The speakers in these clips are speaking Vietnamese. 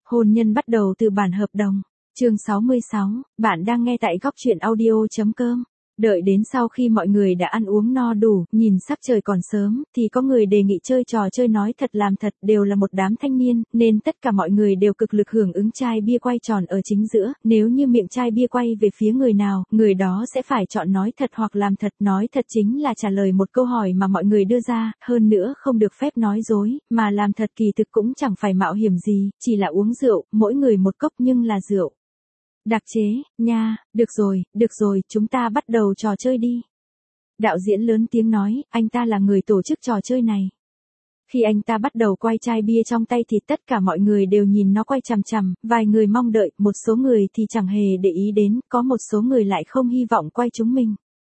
Hôn nhân bắt đầu từ bản hợp đồng. Chương 66, bạn đang nghe tại góc truyện audio.com. Đợi đến sau khi mọi người đã ăn uống no đủ, nhìn sắc trời còn sớm, thì có người đề nghị chơi trò chơi nói thật làm thật, đều là một đám thanh niên, nên tất cả mọi người đều cực lực hưởng ứng chai bia quay tròn ở chính giữa, nếu như miệng chai bia quay về phía người nào, người đó sẽ phải chọn nói thật hoặc làm thật. Nói thật chính là trả lời một câu hỏi mà mọi người đưa ra, hơn nữa không được phép nói dối, mà làm thật kỳ thực cũng chẳng phải mạo hiểm gì, chỉ là uống rượu, mỗi người một cốc nhưng là rượu đặc chế, nha, được rồi, chúng ta bắt đầu trò chơi đi. Đạo diễn lớn tiếng nói, anh ta là người tổ chức trò chơi này. Khi anh ta bắt đầu quay chai bia trong tay thì tất cả mọi người đều nhìn nó quay chằm chằm, vài người mong đợi, một số người thì chẳng hề để ý đến, có một số người lại không hy vọng quay chúng mình.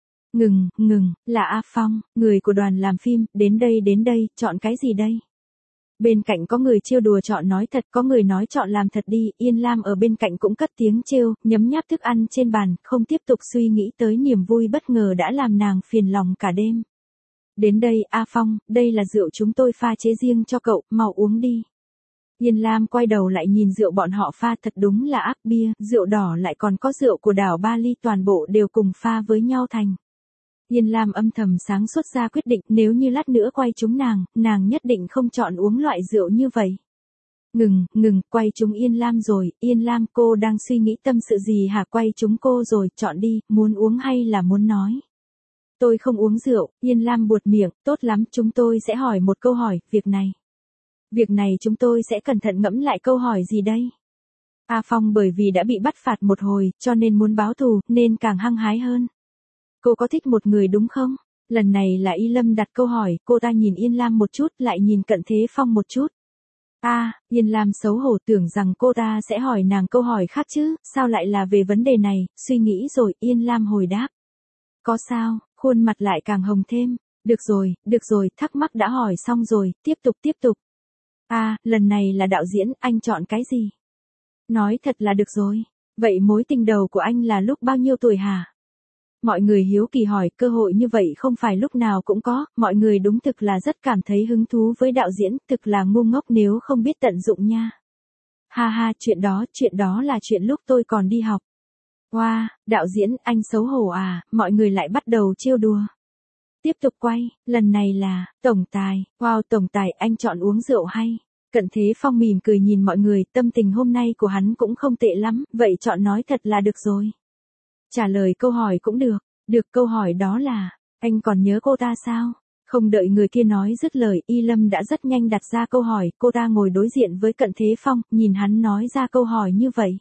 Ngừng, là A Phong, người của đoàn làm phim, đến đây, chọn cái gì đây? Bên cạnh có người trêu đùa chọn nói thật, có người nói chọn làm thật đi, Yên Lam ở bên cạnh cũng cất tiếng trêu, nhấm nháp thức ăn trên bàn, không tiếp tục suy nghĩ tới niềm vui bất ngờ đã làm nàng phiền lòng cả đêm. Đến đây, A Phong, đây là rượu chúng tôi pha chế riêng cho cậu, mau uống đi. Yên Lam quay đầu lại nhìn rượu bọn họ pha, thật đúng là ác bia, rượu đỏ lại còn có rượu của đảo Bali, toàn bộ đều cùng pha với nhau thành. Yên Lam âm thầm sáng suốt ra quyết định, nếu như lát nữa quay chúng nàng nhất định không chọn uống loại rượu như vậy. Ngừng, quay chúng Yên Lam rồi, Yên Lam cô đang suy nghĩ tâm sự gì hả? Quay chúng cô rồi, chọn đi, muốn uống hay là muốn nói? Tôi không uống rượu, Yên Lam buột miệng, tốt lắm, chúng tôi sẽ hỏi một câu hỏi, việc này chúng tôi sẽ cẩn thận ngẫm lại. Câu hỏi gì đây? A Phong bởi vì đã bị bắt phạt một hồi, cho nên muốn báo thù, nên càng hăng hái hơn. Cô có thích một người đúng không? Lần này là Y Lâm đặt câu hỏi, cô ta nhìn Yên Lam một chút, lại nhìn Cận Thế Phong một chút. Yên Lam xấu hổ, tưởng rằng cô ta sẽ hỏi nàng câu hỏi khác chứ, sao lại là về vấn đề này, suy nghĩ rồi, Yên Lam hồi đáp. Có sao, khuôn mặt lại càng hồng thêm. Được rồi, thắc mắc đã hỏi xong rồi, tiếp tục. Lần này là đạo diễn, anh chọn cái gì? Nói thật là được rồi. Vậy mối tình đầu của anh là lúc bao nhiêu tuổi hả? Mọi người hiếu kỳ hỏi, cơ hội như vậy không phải lúc nào cũng có, mọi người đúng thực là rất cảm thấy hứng thú với đạo diễn, thực là ngu ngốc nếu không biết tận dụng nha. Ha, chuyện đó là chuyện lúc tôi còn đi học. Wow, đạo diễn, anh xấu hổ à, mọi người lại bắt đầu trêu đùa. Tiếp tục quay, lần này là, tổng tài, wow, tổng tài, anh chọn uống rượu hay? Cận Thế Phong mỉm cười nhìn mọi người, tâm tình hôm nay của hắn cũng không tệ lắm, vậy chọn nói thật là được rồi. Trả lời câu hỏi cũng được, câu hỏi đó là, anh còn nhớ cô ta sao? Không đợi người kia nói dứt lời, Y Lâm đã rất nhanh đặt ra câu hỏi, cô ta ngồi đối diện với Cận Thế Phong, nhìn hắn nói ra câu hỏi như vậy.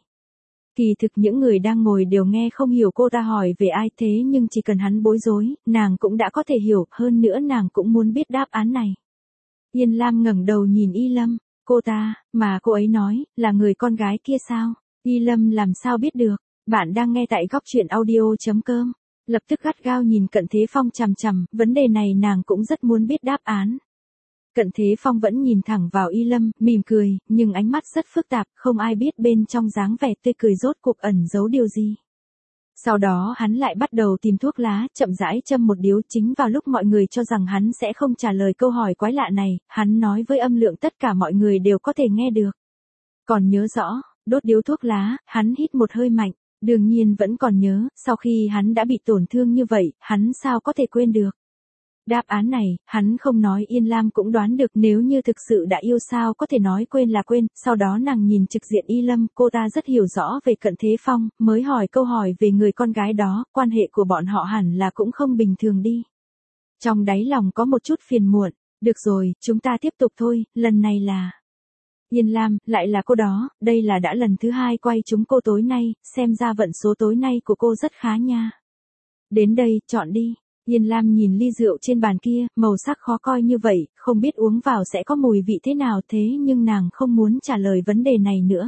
Kỳ thực những người đang ngồi đều nghe không hiểu cô ta hỏi về ai, thế nhưng chỉ cần hắn bối rối, nàng cũng đã có thể hiểu, hơn nữa nàng cũng muốn biết đáp án này. Yên Lam ngẩng đầu nhìn Y Lâm, cô ta, mà cô ấy nói, là người con gái kia sao? Y Lâm làm sao biết được? Bạn đang nghe tại góc truyện audio.com. Lập tức gắt gao nhìn Cận Thế Phong chằm chằm, vấn đề này nàng cũng rất muốn biết đáp án. Cận Thế Phong vẫn nhìn thẳng vào Y Lâm, mỉm cười, nhưng ánh mắt rất phức tạp, không ai biết bên trong dáng vẻ tươi cười rốt cuộc ẩn giấu điều gì. Sau đó hắn lại bắt đầu tìm thuốc lá, chậm rãi châm một điếu. Chính vào lúc mọi người cho rằng hắn sẽ không trả lời câu hỏi quái lạ này, hắn nói với âm lượng tất cả mọi người đều có thể nghe được. Còn nhớ rõ, đốt điếu thuốc lá, hắn hít một hơi mạnh. Đương nhiên vẫn còn nhớ, sau khi hắn đã bị tổn thương như vậy, hắn sao có thể quên được. Đáp án này, hắn không nói, Yên Lam cũng đoán được, nếu như thực sự đã yêu sao có thể nói quên là quên. Sau đó nàng nhìn trực diện Y Lâm, cô ta rất hiểu rõ về Cận Thế Phong, mới hỏi câu hỏi về người con gái đó, quan hệ của bọn họ hẳn là cũng không bình thường đi. Trong đáy lòng có một chút phiền muộn, được rồi, chúng ta tiếp tục thôi, lần này là... Yên Lam, lại là cô đó, đây là đã lần thứ hai quay chúng cô tối nay, xem ra vận số tối nay của cô rất khá nha. Đến đây, chọn đi. Yên Lam nhìn ly rượu trên bàn kia, màu sắc khó coi như vậy, không biết uống vào sẽ có mùi vị thế nào, thế nhưng nàng không muốn trả lời vấn đề này nữa.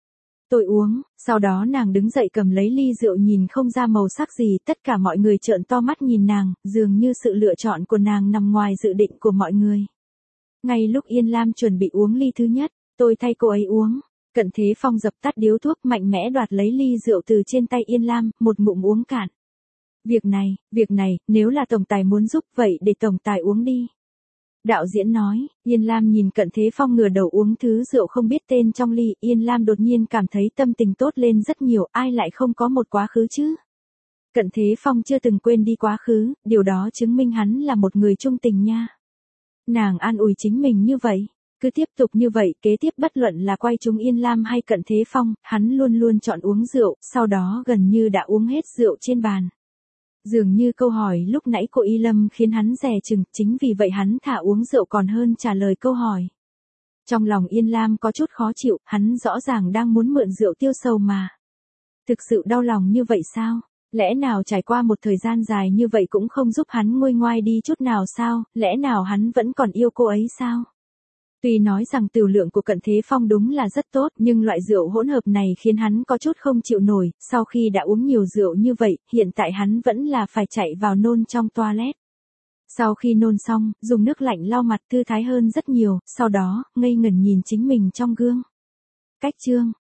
Tôi uống, sau đó nàng đứng dậy cầm lấy ly rượu, nhìn không ra màu sắc gì, tất cả mọi người trợn to mắt nhìn nàng, dường như sự lựa chọn của nàng nằm ngoài dự định của mọi người. Ngay lúc Yên Lam chuẩn bị uống ly thứ nhất, tôi thay cô ấy uống. Cận Thế Phong dập tắt điếu thuốc, mạnh mẽ đoạt lấy ly rượu từ trên tay Yên Lam, một ngụm uống cạn. Việc này, nếu là tổng tài muốn giúp vậy để tổng tài uống đi. Đạo diễn nói, Yên Lam nhìn Cận Thế Phong ngửa đầu uống thứ rượu không biết tên trong ly, Yên Lam đột nhiên cảm thấy tâm tình tốt lên rất nhiều, ai lại không có một quá khứ chứ? Cận Thế Phong chưa từng quên đi quá khứ, điều đó chứng minh hắn là một người trung tình nha. Nàng an ủi chính mình như vậy, cứ tiếp tục như vậy, kế tiếp bất luận là quay chúng Yên Lam hay Cận Thế Phong, hắn luôn luôn chọn uống rượu, sau đó gần như đã uống hết rượu trên bàn. Dường như câu hỏi lúc nãy của Y Lâm khiến hắn dè chừng, chính vì vậy hắn thả uống rượu còn hơn trả lời câu hỏi. Trong lòng Yên Lam có chút khó chịu, hắn rõ ràng đang muốn mượn rượu tiêu sầu mà. Thực sự đau lòng như vậy sao? Lẽ nào trải qua một thời gian dài như vậy cũng không giúp hắn nguôi ngoai đi chút nào sao? Lẽ nào hắn vẫn còn yêu cô ấy sao? Tuy nói rằng tửu lượng của Cận Thế Phong đúng là rất tốt, nhưng loại rượu hỗn hợp này khiến hắn có chút không chịu nổi, sau khi đã uống nhiều rượu như vậy, hiện tại hắn vẫn là phải chạy vào nôn trong toilet. Sau khi nôn xong, dùng nước lạnh lau mặt thư thái hơn rất nhiều, sau đó, ngây ngẩn nhìn chính mình trong gương. Cách chương